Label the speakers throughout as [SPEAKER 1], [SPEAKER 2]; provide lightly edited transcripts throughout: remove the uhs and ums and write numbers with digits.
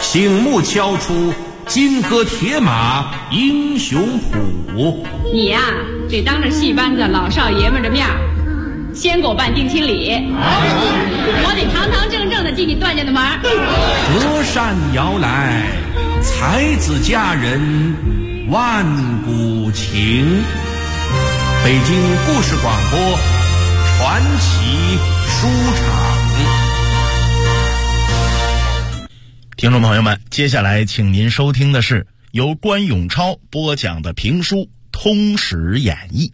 [SPEAKER 1] 醒目敲出金戈铁马英雄谱。
[SPEAKER 2] 你呀，得当着戏班子老少爷们的面先给我办定亲礼，我得堂堂正正的进你段家的门。
[SPEAKER 1] 隔山遥来，才子佳人万古情。北京故事广播传奇书场。
[SPEAKER 3] 听众朋友们，接下来请您收听的是由关永超播讲的评书《通史演义》。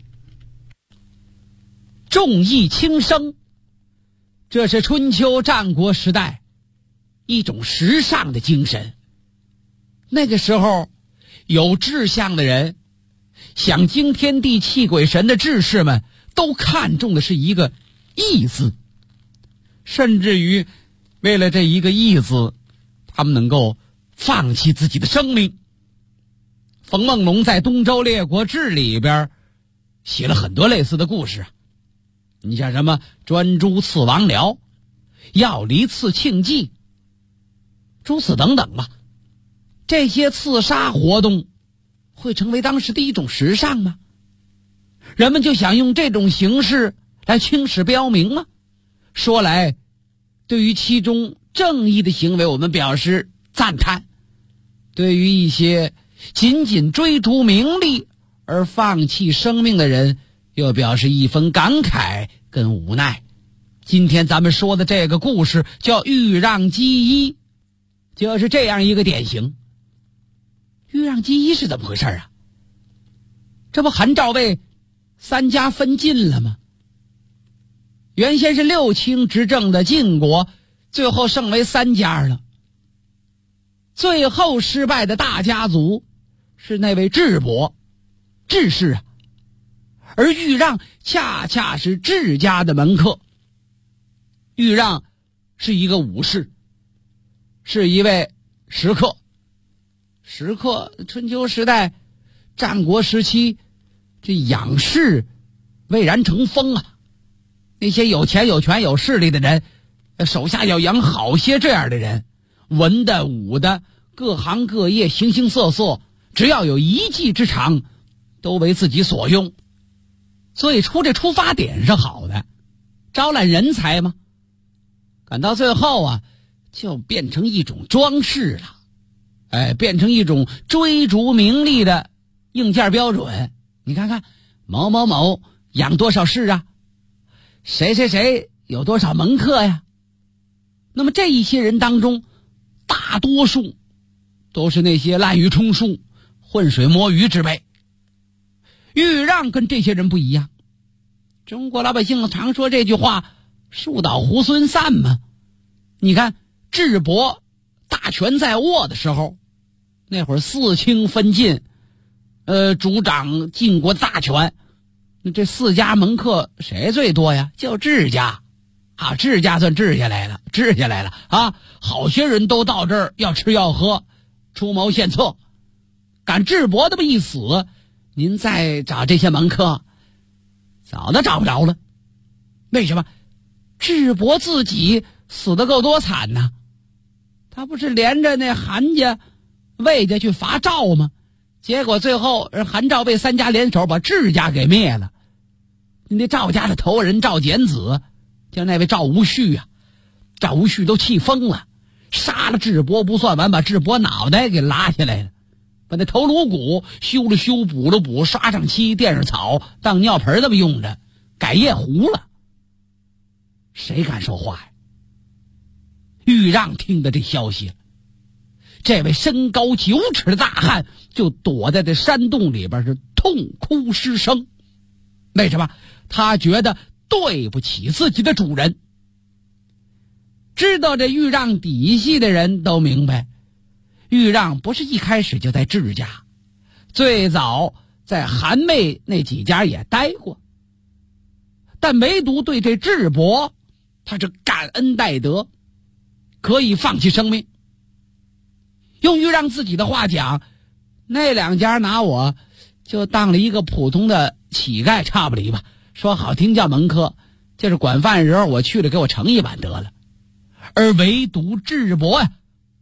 [SPEAKER 4] 重义轻生，这是春秋战国时代一种时尚的精神。那个时候有志向的人，想惊天地泣鬼神的志士们都看重的是一个义字，甚至于为了这一个义字，他们能够放弃自己的生命。冯梦龙在《东周列国志》里边写了很多类似的故事，你像什么专诸刺王僚、要离刺庆忌，诸此等等吧。这些刺杀活动会成为当时的一种时尚吗？人们就想用这种形式来青史标明吗？说来，对于其中正义的行为我们表示赞叹，对于一些仅仅追逐名利而放弃生命的人又表示一分感慨跟无奈。今天咱们说的这个故事叫豫让击衣，就是这样一个典型。豫让击衣是怎么回事啊？这不韩赵魏三家分晋了吗？原先是六卿执政的晋国，最后剩为三家了。最后失败的大家族是那位智伯，智氏啊，而豫让恰恰是智家的门客。豫让是一个武士，是一位食客。食客，春秋时代、战国时期，这养士蔚然成风啊！那些有钱有权有势力的人，手下要养好些这样的人，文的武的，各行各业，形形色色，只要有一技之长，都为自己所用。所以这出发点是好的，招揽人才嘛。赶到最后啊，就变成一种装饰了。变成一种追逐名利的硬件标准。你看看某某某养多少士啊，谁谁谁有多少门客呀。那么这一些人当中，大多数都是那些滥竽充数、浑水摸鱼之辈。豫让跟这些人不一样。中国老百姓常说这句话，树倒猢狲散嘛。你看智伯大权在握的时候，那会儿四卿分晋，主掌晋国大权，这四家门客谁最多呀？就智家啊，智家算治下来了啊！好些人都到这儿要吃要喝，出谋献策。赶智伯这么一死，您再找这些门客，早都找不着了。为什么？智伯自己死得够多惨呢？他不是连着那韩家、魏家去伐赵吗？结果最后韩赵魏三家联手把智家给灭了。那赵家的头人赵简子，就那位赵无恤啊，赵无恤都气疯了，杀了智伯不算完，把智伯脑袋给拉下来了，把那头颅骨修了修、补了补，刷上漆、垫上草，当尿盆这么用着，改夜壶了。谁敢说话呀？豫让听的这消息，这位身高9尺的大汉就躲在这山洞里边是痛哭失声。为什么？他觉得对不起自己的主人。知道这豫让底细的人都明白，豫让不是一开始就在智家，最早在韩魏那几家也待过，但唯独对这智伯，他是感恩戴德，可以放弃生命。用豫让自己的话讲，那两家拿我就当了一个普通的乞丐，差不离吧。说好听叫门客，就是管饭时候我去了给我盛一碗得了。而唯独智伯呀，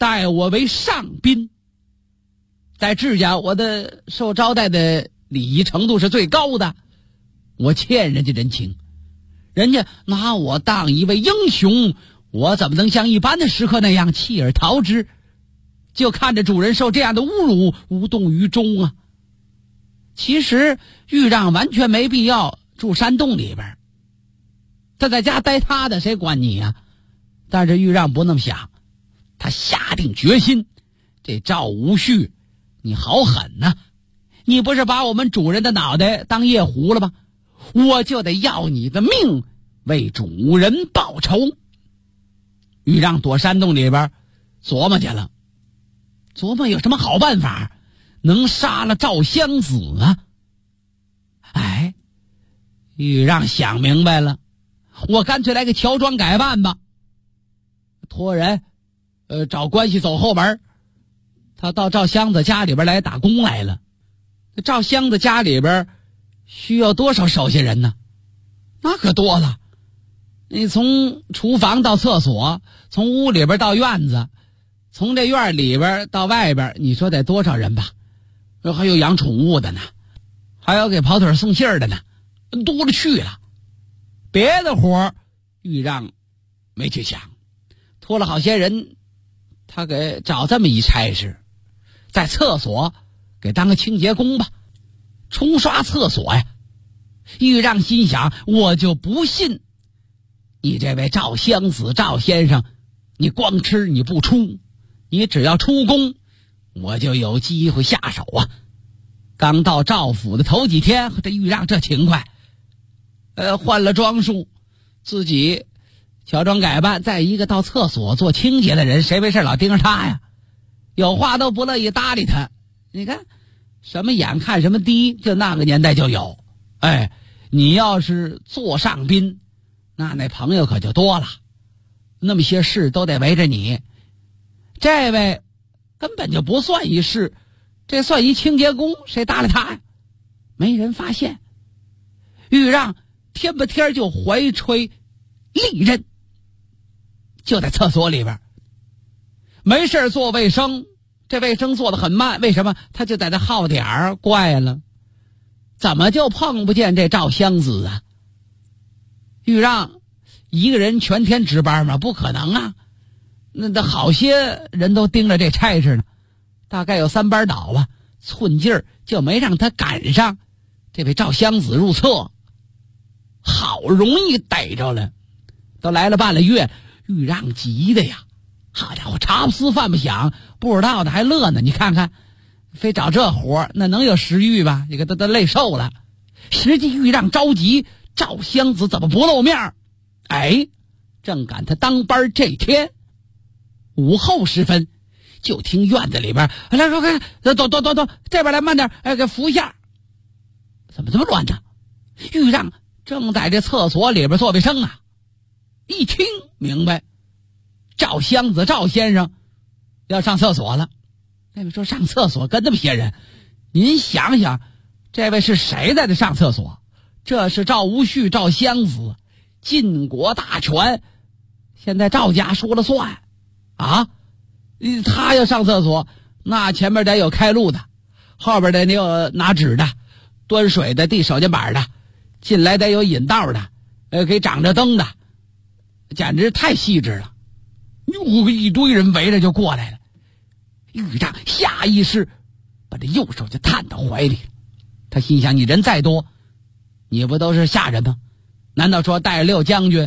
[SPEAKER 4] 待我为上宾。在智家，我的受招待的礼仪程度是最高的，我欠人家人情，人家拿我当一位英雄，我怎么能像一般的食客那样弃而逃之？就看着主人受这样的侮辱，无动于衷啊。其实豫让完全没必要住山洞里边，他在家待他的，谁管你呀？但是豫让不那么想，他下定决心，这赵无恤你好狠呐！你不是把我们主人的脑袋当夜壶了吗？我就得要你的命，为主人报仇。豫让躲山洞里边琢磨去了，琢磨有什么好办法能杀了赵襄子啊？哎，豫让想明白了，我干脆来个乔装改扮吧，托人找关系走后门。他到赵襄子家里边来打工来了。赵襄子家里边需要多少手下人呢？那可多了，你从厨房到厕所，从屋里边到院子，从这院里边到外边，你说得多少人吧？还有养宠物的呢，还有给跑腿送信儿的呢，多了去了。别的活豫让没去想，托了好些人，他给找这么一差事，在厕所给当个清洁工吧，冲刷厕所呀。豫让心想，我就不信你这位赵襄子赵先生，你光吃你不出，你只要出工，我就有机会下手啊。刚到赵府的头几天，这豫让这勤快，换了装束，自己乔装改扮，再一个到厕所做清洁的人，谁没事老盯着他呀？有话都不乐意搭理他。你看什么眼看什么低，就那个年代就有。哎，你要是座上宾，那朋友可就多了，那么些事都得围着你。这位根本就不算一事，这算一清洁工，谁搭理他呀？没人发现。豫让天不天就怀揣利刃，就在厕所里边没事做卫生，这卫生做得很慢，为什么？他就在这耗点儿。怪了，怎么就碰不见这赵襄子啊？豫让一个人全天值班吗？不可能啊，那好些人都盯着这差事呢，大概有3班倒吧，寸劲儿就没让他赶上这位赵襄子入厕。好容易逮着了，都来了半个月，豫让急的呀，好家伙，茶不思饭不想，不知道的还乐呢。你看看，非找这活那能有食欲吧？你看他都累瘦了。实际豫让着急，赵襄子怎么不露面？哎，正赶他当班这天，午后时分，就听院子里边来说，走，这边来，慢点，给扶一下。怎么这么乱呢？豫让正在这厕所里边做卫生啊，一听明白，赵襄子赵先生要上厕所了。那位说上厕所跟那么些人，您想想，这位是谁在这上厕所？这是赵无恤赵襄子，晋国大权，现在赵家说了算啊！他要上厕所，那前面得有开路的，后边得有拿纸的，端水的，递手巾板的，进来得有引道的，给长着灯的，简直太细致了。一堆人围着就过来了。豫让下意识把这右手就探到怀里，他心想，你人再多，你不都是下人吗？难道说带着6将军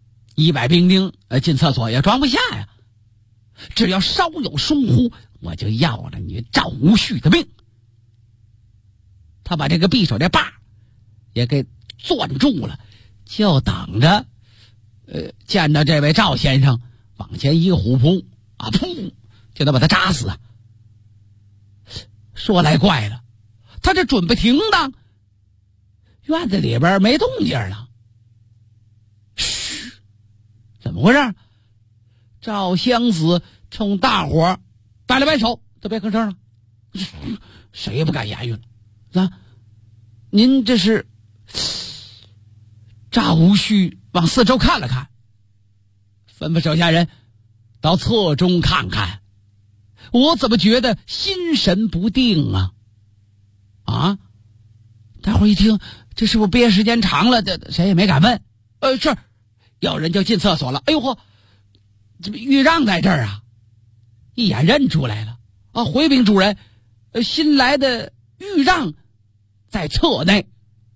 [SPEAKER 4] 100兵丁进厕所也装不下呀？只要稍有疏忽，我就要了你赵无恤的命。他把这个匕首这把也给攥住了，就等着见到这位赵先生往前一个虎扑啊，噗，就得把他扎死啊！说来怪了，他这准备停当，院子里边没动静了。嘘，怎么回事？赵襄子冲大伙摆了摆手，都别吭声了，谁也不敢言语了。啊，您这是？赵无恤往四周看了看，吩咐手下人到侧中看看， 我怎么觉得心神不定啊？啊！大伙一听，这是不是憋时间长了？这谁也没敢问。是，有人就进厕所了。哎呦嚯，这不豫让在这儿啊！一眼认出来了啊！回禀主人，新来的豫让在侧内。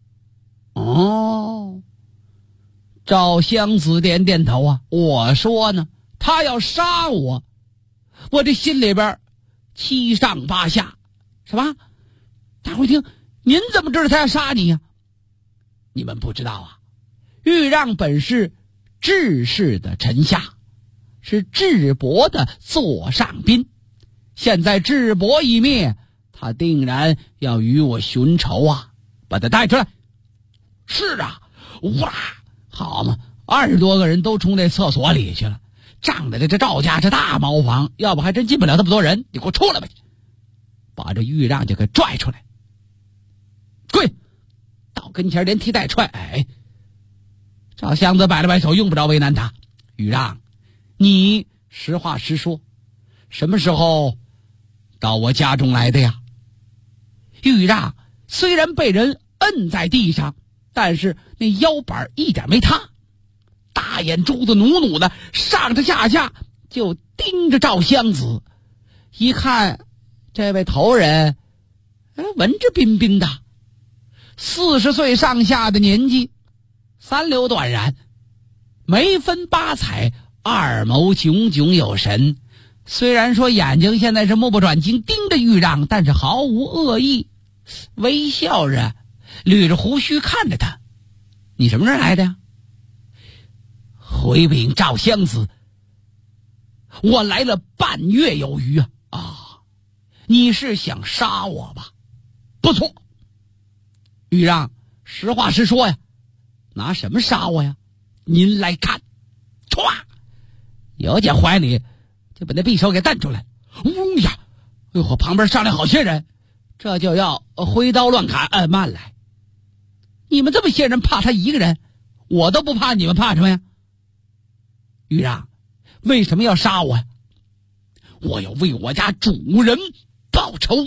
[SPEAKER 4] 哦，赵襄子点点头啊，我说呢，他要杀我，我这心里边七上八下，是吧？大伙一听，您怎么知道他要杀你呀？你们不知道啊，豫让本是智氏的臣下，是智伯的座上宾，现在智伯一灭，他定然要与我寻仇啊！把他带出来。是啊，哇，好嘛，20多个人都冲那厕所里去了，仗着这赵家这大茅房，要不还真进不了那么多人。你给我出来吧！把这豫让就给拽出来，跪到跟前连踢带踹。哎，赵襄子摆了摆手，用不着为难他。豫让，你实话实说，什么时候到我家中来的呀？豫让虽然被人摁在地上，但是那腰板一点没塌，大眼珠子努努的上着下下就盯着赵襄子。一看这位头人文质彬彬的，40岁上下的年纪，三流短髯，眉分八彩，二眸炯炯有神。虽然说眼睛现在是目不转睛盯着豫让，但是毫无恶意，微笑着捋着胡须看着他。你什么人来的呀？回禀赵襄子，我来了半月有余啊！你是想杀我吧？不错。豫让，实话实说呀，拿什么杀我呀？您来看，歘，有姐怀里就把那匕首给弹出来，嗡呀！哎呦，旁边上来好些人，这就要挥刀乱砍。慢来，你们这么些人怕他一个人，我都不怕，你们怕什么呀？豫让，为什么要杀我呀？我要为我家主人报仇。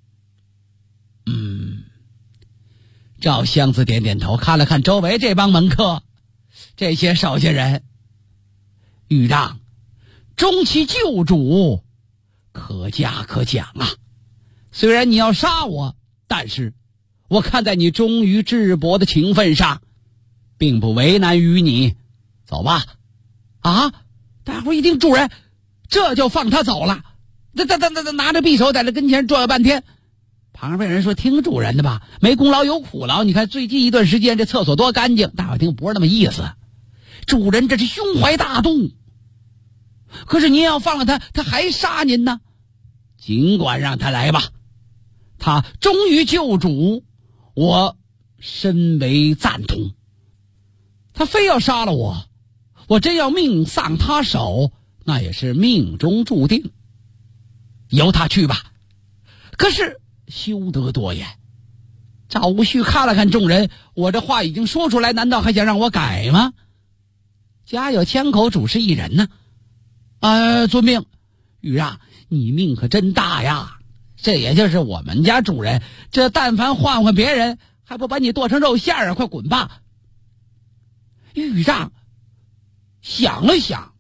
[SPEAKER 4] 赵襄子点点头，看了看周围这帮门客，这些手下人。豫让，终其救主，可嘉可奖啊！虽然你要杀我，但是我看在你忠于智伯的情分上，并不为难于你。走吧。啊！大伙一听，主人，这就放他走了。拿着匕首在这跟前转了半天。旁边人说，听主人的吧，没功劳有苦劳，你看最近一段时间这厕所多干净。大伙听不是那么意思，主人这是胸怀大度，可是您要放了他，他还杀您呢。尽管让他来吧，他忠于救主，我深为赞同。他非要杀了我，我真要命丧他手，那也是命中注定。由他去吧。可是休得多言。赵无恤看了看众人，我这话已经说出来，难道还想让我改吗？家有千口，主事一人呢。遵命。豫让，你命可真大呀，这也就是我们家主人，这但凡换换别人，还不把你剁成肉馅啊！快滚吧。豫让想了想，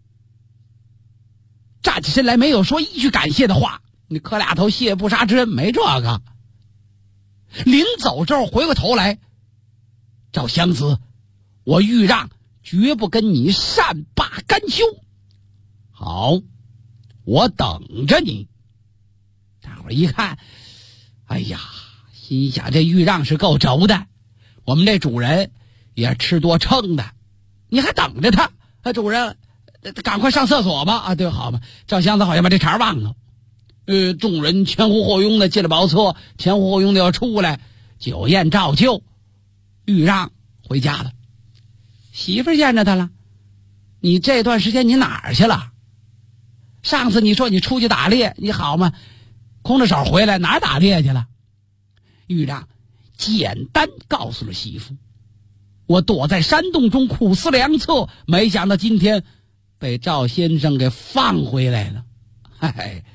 [SPEAKER 4] 站起身来，没有说一句感谢的话。你磕俩头谢不杀之恩，没这个。临走之后回过头来，赵襄子，我豫让绝不跟你善罢甘休。好，我等着你。大伙儿一看，哎呀，心想这豫让是够轴的，我们这主人也吃多撑的，你还等着他？主人赶快上厕所吧。对，好嘛。赵襄子好像把这茬忘了。众人前呼后拥的进了茅厕，前呼后拥的要出来，酒宴照旧。豫让回家了，媳妇见着他了。你这段时间你哪儿去了？上次你说你出去打猎，你好吗？空着手回来，哪儿打猎去了？豫让简单告诉了媳妇，我躲在山洞中苦思良策，没想到今天被赵先生给放回来了。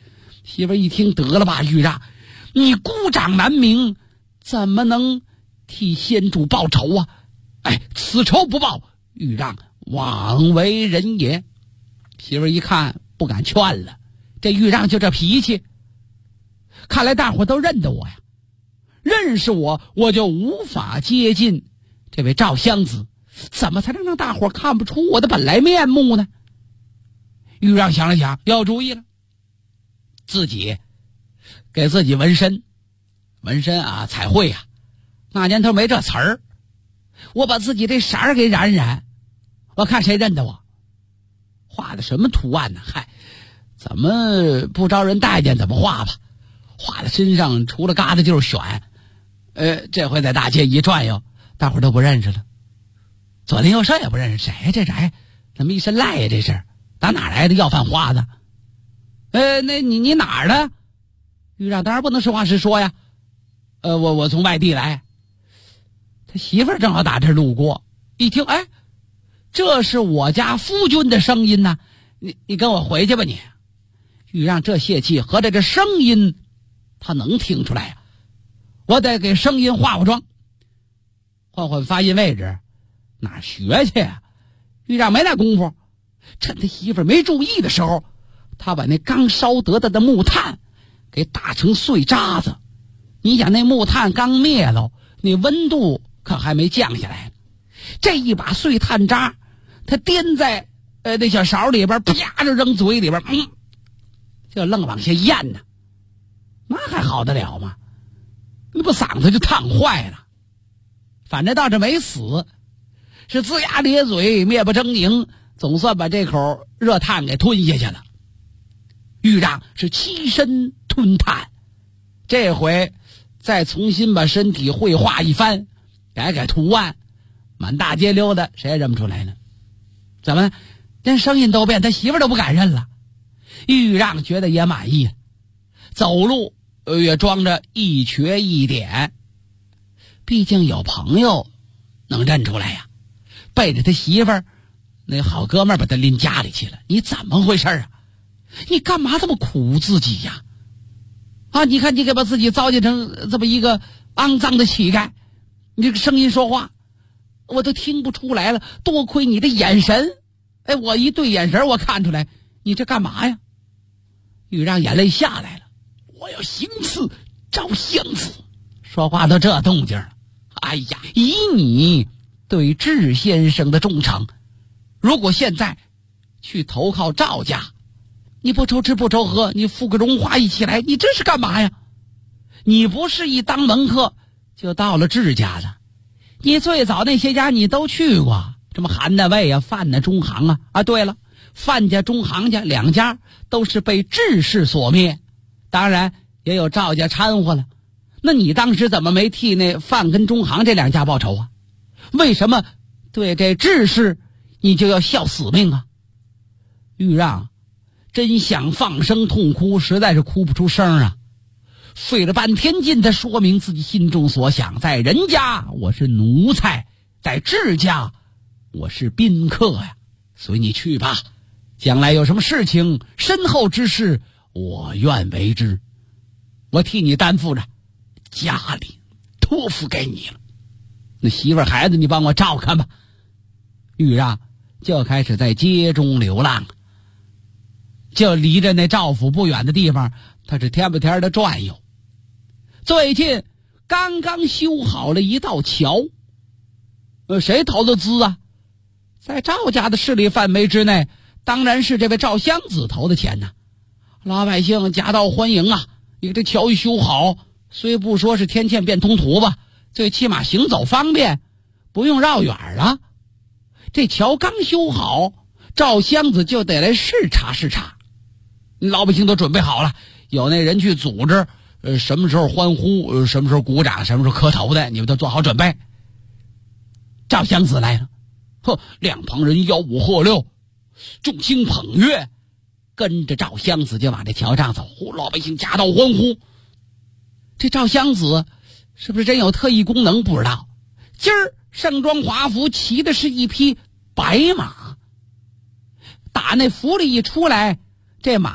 [SPEAKER 4] 媳妇一听，得了吧，豫让，你孤掌难鸣，怎么能替先主报仇啊？哎，此仇不报，豫让枉为人也。媳妇一看不敢劝了，这豫让就这脾气，看来大伙都认得我呀，认识我就无法接近这位赵襄子，怎么才能让大伙看不出我的本来面目呢？豫让想了想，有主意了，自己给自己纹身啊，彩绘啊，那年头没这词儿，我把自己这色儿给染染，我看谁认得我。画的什么图案呢？嗨，怎么不招人待见怎么画吧，画在身上除了疙瘩就是选。这回在大街一转悠，大伙都不认识了，左邻右舍也不认识，谁呀？这谁？怎么一身赖呀？这是打哪来的要饭花子？那你哪儿的？豫让当然不能实话实说呀。我从外地来。他媳妇儿正好打这儿路过，一听，哎，这是我家夫君的声音呢，你跟我回去吧你。豫让这泄气，合着这声音他能听出来呀？我得给声音化妆，换发音位置，哪学去呀？豫让没那功夫，趁他媳妇没注意的时候，他把那刚烧得的木炭给打成碎渣子。你想那木炭刚灭了，那温度可还没降下来，这一把碎炭渣他颠在那小勺里边，啪就扔嘴里边，就愣往下咽呢，那还好得了吗？那不嗓子就烫坏了。反正倒是没死，是龇牙咧嘴，面不狰狞，总算把这口热炭给吞下去了。豫让是栖身吞炭，这回再重新把身体绘画一番，改图案，满大街溜达，谁也认不出来呢。怎么连声音都变，他媳妇都不敢认了。豫让觉得也满意了，走路也装着一瘸一点，毕竟有朋友能认出来呀。背着他媳妇儿，那好哥们儿把他拎家里去了。你怎么回事啊？你干嘛这么苦自己呀？你看你给把自己糟践成这么一个肮脏的乞丐，你这个声音说话我都听不出来了，多亏你的眼神。我一对眼神我看出来，你这干嘛呀？豫让眼泪下来了，我要行刺赵襄子。说话都这动静了，哎呀，以你对智先生的忠诚，如果现在去投靠赵家，你不愁吃不愁喝，你付个荣华一起来，你这是干嘛呀？你不是一当门客就到了智家的，你最早那些家你都去过，什么韩大卫啊、范家、中行啊。对了，范家、中行家两家都是被智氏所灭，当然也有赵家掺和了。那你当时怎么没替那范跟中行这两家报仇啊？为什么对这智氏你就要效死命啊？豫让真想放声痛哭，实在是哭不出声啊。费了半天劲才说明自己心中所想，在人家我是奴才，在智家我是宾客呀。所以你去吧，将来有什么事情身后之事我愿为之，我替你担负着，家里托付给你了，那媳妇孩子你帮我照看吧。豫让就开始在街中流浪，就离着那赵府不远的地方，他是天不天的转悠。最近刚刚修好了一道桥，谁投的资啊？在赵家的势力范围之内，当然是这位赵襄子投的钱呢。老百姓夹道欢迎啊！你这桥一修好，虽不说是天堑变通途吧，最起码行走方便，不用绕远了。这桥刚修好，赵襄子就得来视察视察。老百姓都准备好了，有那人去组织，什么时候欢呼，什么时候鼓掌，什么时候磕头的，你们都做好准备。赵襄子来了，两旁人吆五喝六，众星捧月，跟着赵襄子就往这桥上走，老百姓夹道欢呼。这赵襄子是不是真有特异功能不知道，今儿盛装华服，骑的是一匹白马，打那府里一出来，这马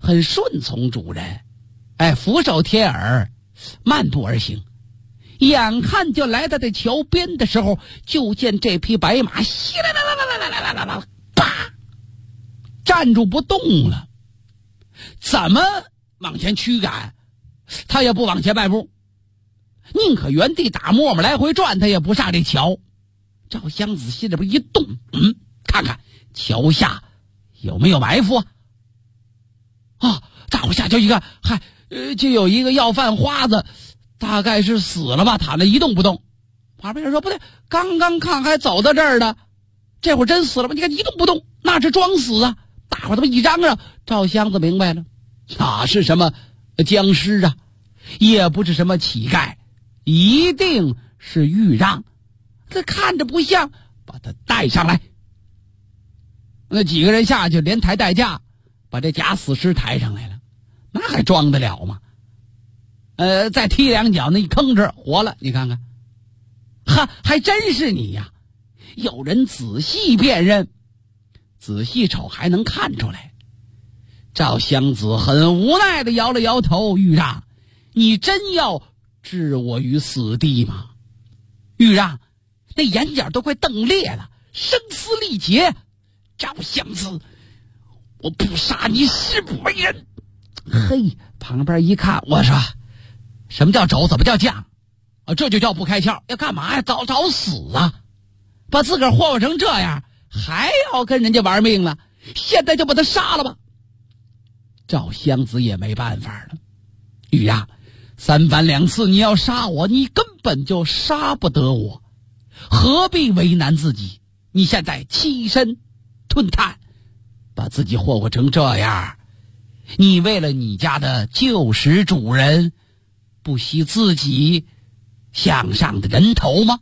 [SPEAKER 4] 很顺从主人，俯首贴耳，漫步而行。眼看就来到这桥边的时候，就见这匹白马稀啦啦啦啦啦啦啦啦，啪，站住不动了。怎么往前驱赶，他也不往前迈步，宁可原地打沫沫来回转，他也不上这桥。赵襄子心里边一动，看看桥下有没有埋伏啊？大伙下就一看，就有一个要饭花子，大概是死了吧，躺着一动不动。旁边人说不对，刚刚看还走到这儿呢，这会儿真死了吧？你看一动不动，那是装死啊！大伙他妈一嚷嚷，赵襄子明白了，哪是什么僵尸啊，也不是什么乞丐，一定是豫让。这看着不像，把他带上来。那几个人下去连抬带架，把这假死尸抬上来了，那还装得了吗？再踢两脚，那一吭哧活了，你看看，还真是你呀！有人仔细辨认，仔细瞅还能看出来。赵襄子很无奈地摇了摇头：“豫让，你真要置我于死地吗？”豫让那眼角都快瞪裂了，声嘶力竭：“赵襄子，我不杀你是不为人。”嘿，旁边一看，我说什么叫肘，怎么叫犟啊？这就叫不开窍。要干嘛呀？找死啊！把自个儿祸成这样，还要跟人家玩命了？现在就把他杀了吧！赵襄子也没办法了。豫让，三番两次你要杀我，你根本就杀不得我，何必为难自己？你现在欺身吞炭，把自己祸成这样，你为了你家的旧时主人，不惜自己向上的人头吗？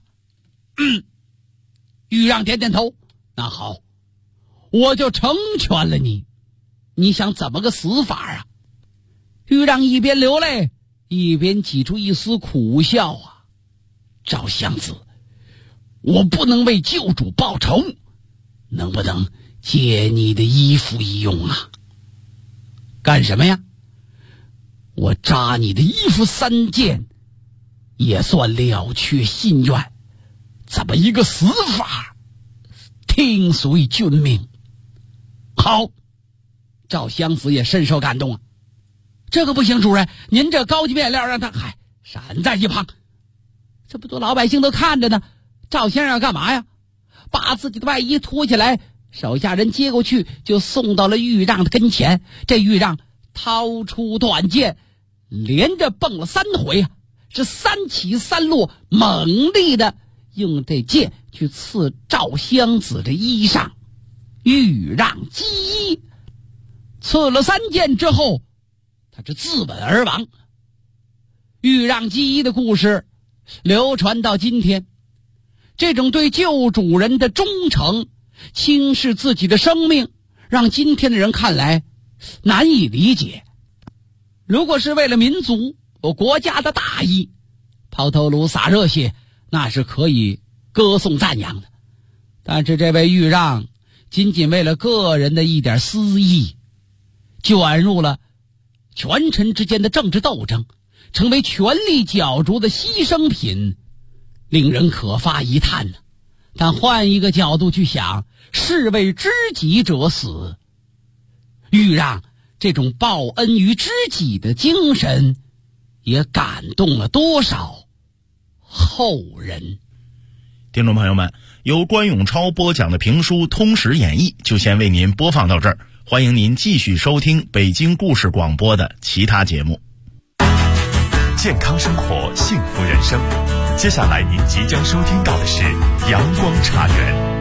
[SPEAKER 4] 豫让点点头，那好，我就成全了你。你想怎么个死法啊？豫让一边流泪一边挤出一丝苦笑啊。赵襄子，我不能为旧主报仇，能不能借你的衣服一用啊？干什么呀？我扎你的衣服3件，也算了却心愿。怎么一个死法？听随君命。好，赵襄子也深受感动啊。这个不行，主人，您这高级面料让他闪在一旁。这不多老百姓都看着呢。赵先生要干嘛呀？把自己的外衣脱下来，手下人接过去，就送到了豫让的跟前。这豫让掏出短剑，连着蹦了3回啊，是3起3落，猛力的用这剑去刺赵襄子的衣裳。豫让击衣，刺了3剑之后，他是自刎而亡。豫让击衣的故事流传到今天，这种对旧主人的忠诚，轻视自己的生命，让今天的人看来难以理解。如果是为了民族国家的大义，抛头颅洒热血，那是可以歌颂赞扬的。但是这位豫让仅仅为了个人的一点私意，卷入了权臣之间的政治斗争，成为权力角逐的牺牲品，令人可发一叹呢。但换一个角度去想，士为知己者死。豫让这种报恩于知己的精神，也感动了多少后人。
[SPEAKER 3] 听众朋友们，由关永超播讲的评书《通史演义》就先为您播放到这儿，欢迎您继续收听北京故事广播的其他节目。
[SPEAKER 5] 健康生活，幸福人生。接下来您即将收听到的是阳光茶园。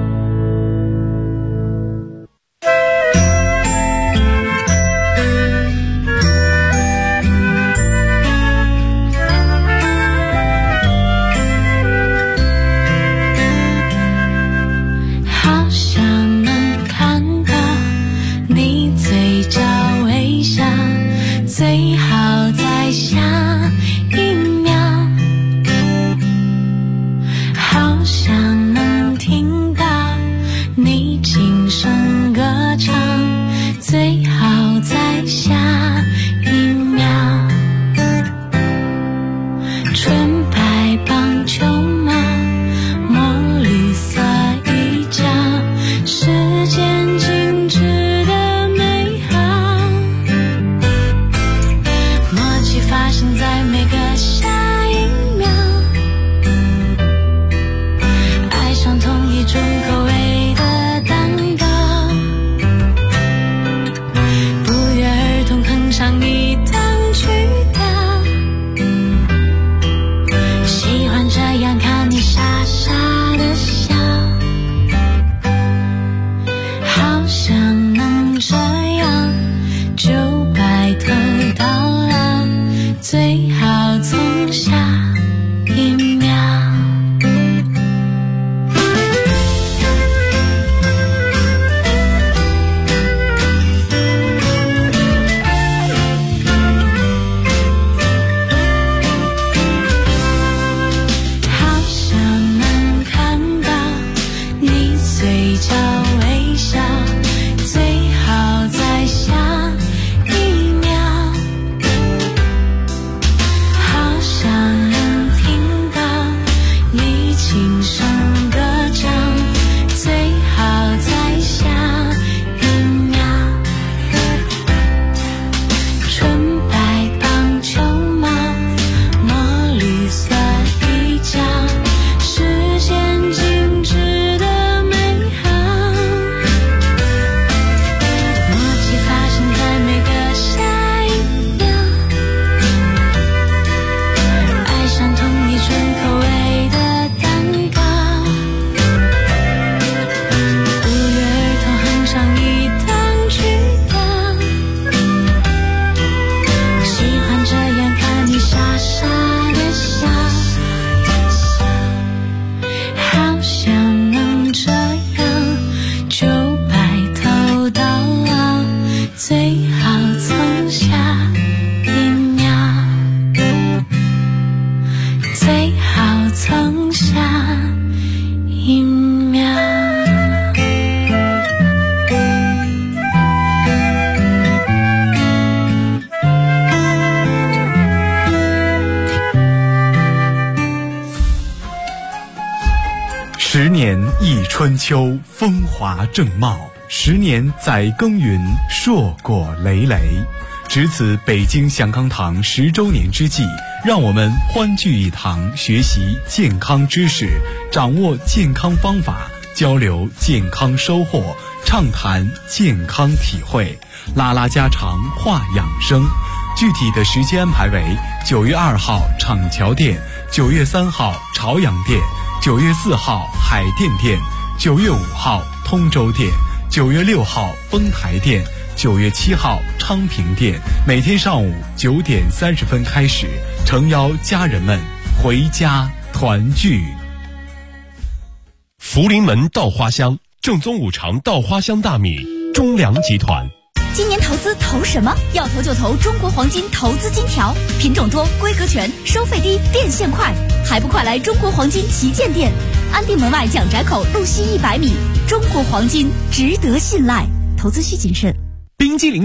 [SPEAKER 6] 最好在下一秒，好想能听纯白棒球帽，墨绿色衣角，时间静止的美好，默契发生在每个下一秒，爱上同一种口味的蛋糕，不约而同哼上一段曲调，喜欢这样看你傻傻的笑，好想能这样就白头到老，最好从下一秒。好想能看到你嘴角微笑，最好在下一秒。好想能听到你轻声歌唱，最好在下一秒。纯白棒球帽，墨绿色衣角，时间静止的美好，默契发生在每个下一秒，爱上同一种口味的蛋糕，不约而同哼上一段曲调，喜欢这样看你傻傻的笑，好想能这样就白头到老，最好从下一秒，最好从下一秒。
[SPEAKER 7] 10年忆春秋，风华正茂；10年载耕耘，硕果累累。值此北京祥康堂10周年之际，让我们欢聚一堂，学习健康知识，掌握健康方法，交流健康收获，畅谈健康体会，拉拉家常，话养生。具体的时间安排为9月2号厂桥店，9月3号朝阳店，9月4号海淀店，9月5号通州店，9月6号丰台店，9月7号昌平店。每天上午9点30分开始，诚邀家人们回家团聚。
[SPEAKER 5] 福临门稻花香，正宗五常稻花香大米，中粮集团。
[SPEAKER 8] 今年投资投什么？要投就投中国黄金投资金条，品种多，规格全，收费低，变现快，还不快来中国黄金旗舰店，安定门外蒋宅口路西100米。中国黄金值得信赖，投资需谨慎。
[SPEAKER 5] 冰激凌